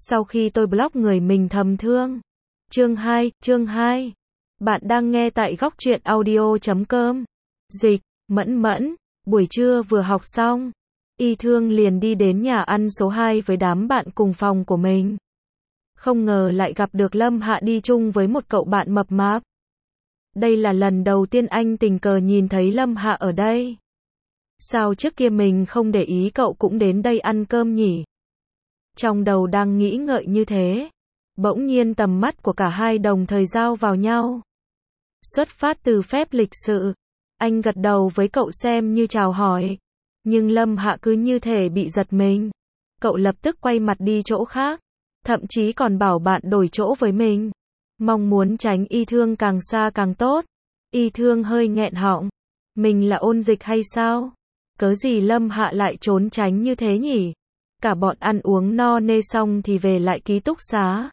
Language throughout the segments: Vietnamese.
Sau khi tôi block người mình thầm thương. Chương 2. Bạn đang nghe tại góc truyện audio.com. Dịch, Mẫn, buổi trưa vừa học xong, Y Thương liền đi đến nhà ăn số 2 với đám bạn cùng phòng của mình. Không ngờ lại gặp được Lâm Hạ đi chung với một cậu bạn mập mạp. Đây là lần đầu tiên anh tình cờ nhìn thấy Lâm Hạ ở đây. Sao trước kia mình không để ý cậu cũng đến đây ăn cơm nhỉ? Trong đầu đang nghĩ ngợi như thế, bỗng nhiên tầm mắt của cả hai đồng thời giao vào nhau. Xuất phát từ phép lịch sự, anh gật đầu với cậu xem như chào hỏi. Nhưng Lâm Hạ cứ như thể bị giật mình. Cậu lập tức quay mặt đi chỗ khác, thậm chí còn bảo bạn đổi chỗ với mình. Mong muốn tránh Y Thương càng xa càng tốt. Y Thương hơi nghẹn họng. Mình là ôn dịch hay sao? Cớ gì Lâm Hạ lại trốn tránh như thế nhỉ? Cả bọn ăn uống no nê xong thì về lại ký túc xá.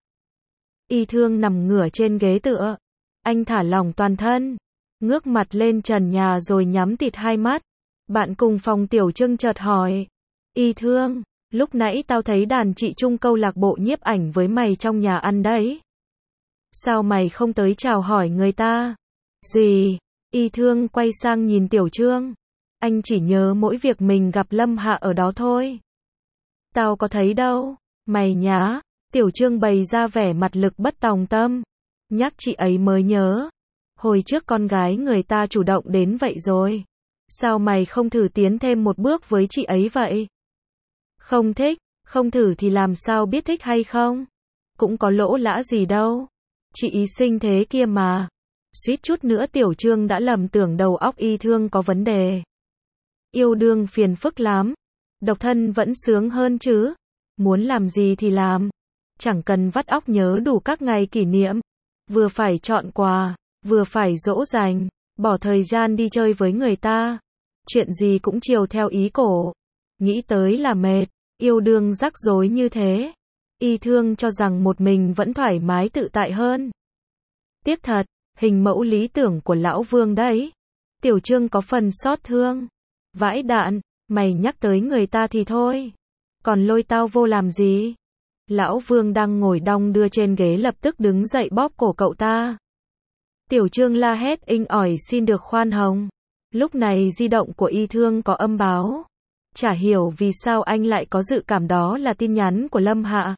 Y Thương nằm ngửa trên ghế tựa. Anh thả lỏng toàn thân, ngước mặt lên trần nhà rồi nhắm tịt hai mắt. Bạn cùng phòng Tiểu Trưng chợt hỏi. Y Thương, lúc nãy tao thấy đàn chị chung câu lạc bộ nhiếp ảnh với mày trong nhà ăn đấy. Sao mày không tới chào hỏi người ta? Gì? Y Thương quay sang nhìn Tiểu Trương. Anh chỉ nhớ mỗi việc mình gặp Lâm Hạ ở đó thôi. Tao có thấy đâu. Mày nhá. Tiểu Trương bày ra vẻ mặt lực bất tòng tâm. Nhắc chị ấy mới nhớ. Hồi trước con gái người ta chủ động đến vậy rồi. Sao mày không thử tiến thêm một bước với chị ấy vậy? Không thích, không thử thì làm sao biết thích hay không? Cũng có lỗ lã gì đâu. Chị ý xinh thế kia mà. Suýt chút nữa Tiểu Trương đã lầm tưởng đầu óc Y Thương có vấn đề. Yêu đương phiền phức lắm. Độc thân vẫn sướng hơn chứ. Muốn làm gì thì làm. Chẳng cần vắt óc nhớ đủ các ngày kỷ niệm. Vừa phải chọn quà, vừa phải dỗ dành, bỏ thời gian đi chơi với người ta. Chuyện gì cũng chiều theo ý cổ. Nghĩ tới là mệt, yêu đương rắc rối như thế. Y Thương cho rằng một mình vẫn thoải mái tự tại hơn. Tiếc thật, hình mẫu lý tưởng của lão Vương đấy. Tiểu Trương có phần xót thương. Vãi đạn, mày nhắc tới người ta thì thôi. Còn lôi tao vô làm gì? Lão Vương đang ngồi đong đưa trên ghế lập tức đứng dậy bóp cổ cậu ta. Tiểu Trương la hét inh ỏi xin được khoan hồng. Lúc này di động của Y Thương có âm báo. Chả hiểu vì sao anh lại có dự cảm đó là tin nhắn của Lâm Hạ.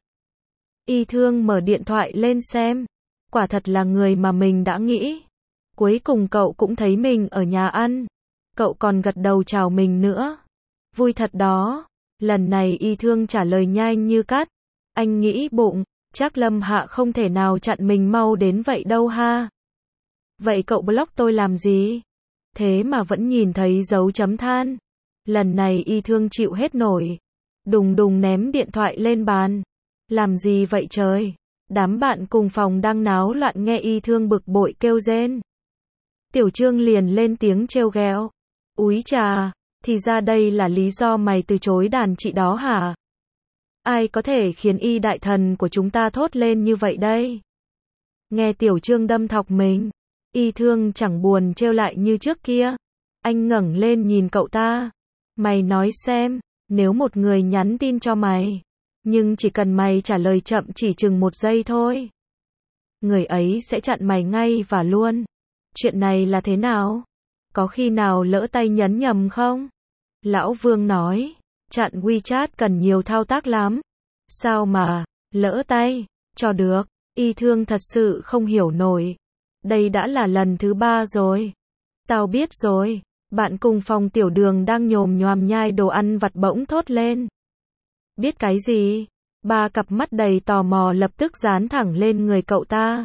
Y Thương mở điện thoại lên xem. Quả thật là người mà mình đã nghĩ. Cuối cùng cậu cũng thấy mình ở nhà ăn. Cậu còn gật đầu chào mình nữa. Vui thật đó. Lần này Y Thương trả lời nhanh như cắt. Anh nghĩ bụng, chắc Lâm Hạ không thể nào chặn mình mau đến vậy đâu ha. Vậy cậu block tôi làm gì? Thế mà vẫn nhìn thấy dấu chấm than. Lần này Y Thương chịu hết nổi. Đùng đùng ném điện thoại lên bàn. Làm gì vậy trời? Đám bạn cùng phòng đang náo loạn nghe Y Thương bực bội kêu rên. Tiểu Trương liền lên tiếng trêu ghẹo. Úi chà, thì ra đây là lý do mày từ chối đàn chị đó hả? Ai có thể khiến Y đại thần của chúng ta thốt lên như vậy đây? Nghe Tiểu Trương đâm thọc mình, Y Thương chẳng buồn trêu lại như trước kia. Anh ngẩng lên nhìn cậu ta. Mày nói xem, nếu một người nhắn tin cho mày, nhưng chỉ cần mày trả lời chậm chỉ chừng 1 giây thôi, người ấy sẽ chặn mày ngay và luôn. Chuyện này là thế nào? Có khi nào lỡ tay nhấn nhầm không? Lão Vương nói, chặn WeChat cần nhiều thao tác lắm. Sao mà, lỡ tay, cho được. Y Thương thật sự không hiểu nổi. Đây đã là lần thứ 3 rồi. Tao biết rồi. Bạn cùng phòng Tiểu Đường đang nhồm nhoàm nhai đồ ăn vặt bỗng thốt lên. Biết cái gì? 3 cặp mắt đầy tò mò lập tức dán thẳng lên người cậu ta.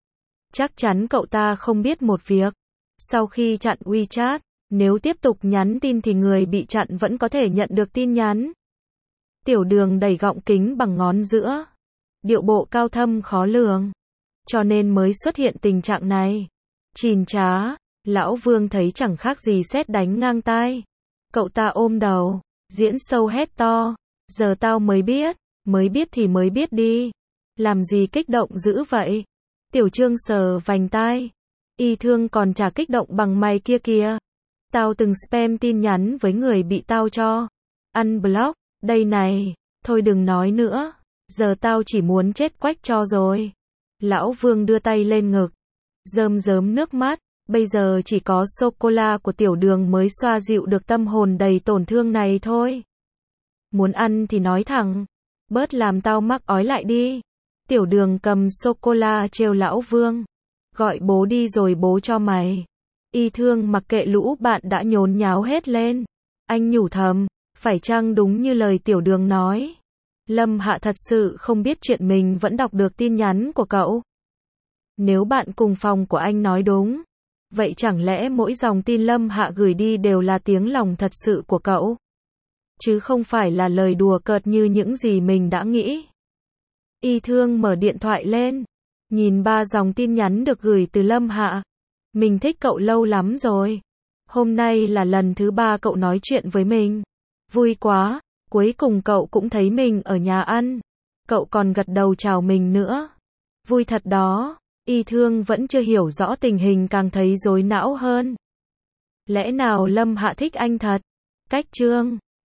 Chắc chắn cậu ta không biết một việc. Sau khi chặn WeChat, nếu tiếp tục nhắn tin thì người bị chặn vẫn có thể nhận được tin nhắn. Tiểu Đường đẩy gọng kính bằng ngón giữa. Điệu bộ cao thâm khó lường. Cho nên mới xuất hiện tình trạng này. Chìn chá, Lão Vương thấy chẳng khác gì sét đánh ngang tai. Cậu ta ôm đầu, diễn sâu hét to. Giờ tao mới biết thì mới biết đi. Làm gì kích động dữ vậy? Tiểu Trương sờ vành tai. Y Thương còn chả kích động bằng mày kia kìa. Tao từng spam tin nhắn với người bị tao cho unblock. Đây này, thôi đừng nói nữa. Giờ tao chỉ muốn chết quách cho rồi. Lão Vương đưa tay lên ngực, rơm rớm nước mắt, bây giờ chỉ có sô-cô-la của Tiểu Đường mới xoa dịu được tâm hồn đầy tổn thương này thôi. Muốn ăn thì nói thẳng, bớt làm tao mắc ói lại đi. Tiểu Đường cầm sô-cô-la trêu Lão Vương, gọi bố đi rồi bố cho mày. Y Thương mặc kệ lũ bạn đã nhốn nháo hết lên. Anh nhủ thầm, phải chăng đúng như lời Tiểu Đường nói? Lâm Hạ thật sự không biết chuyện mình vẫn đọc được tin nhắn của cậu. Nếu bạn cùng phòng của anh nói đúng, vậy chẳng lẽ mỗi dòng tin Lâm Hạ gửi đi đều là tiếng lòng thật sự của cậu? Chứ không phải là lời đùa cợt như những gì mình đã nghĩ. Y Thương mở điện thoại lên, nhìn 3 dòng tin nhắn được gửi từ Lâm Hạ. Mình thích cậu lâu lắm rồi. Hôm nay là lần thứ 3 cậu nói chuyện với mình. Vui quá, cuối cùng cậu cũng thấy mình ở nhà ăn. Cậu còn gật đầu chào mình nữa. Vui thật đó. Y Thương vẫn chưa hiểu rõ tình hình càng thấy rối não hơn. Lẽ nào Lâm Hạ thích anh thật? Cách chương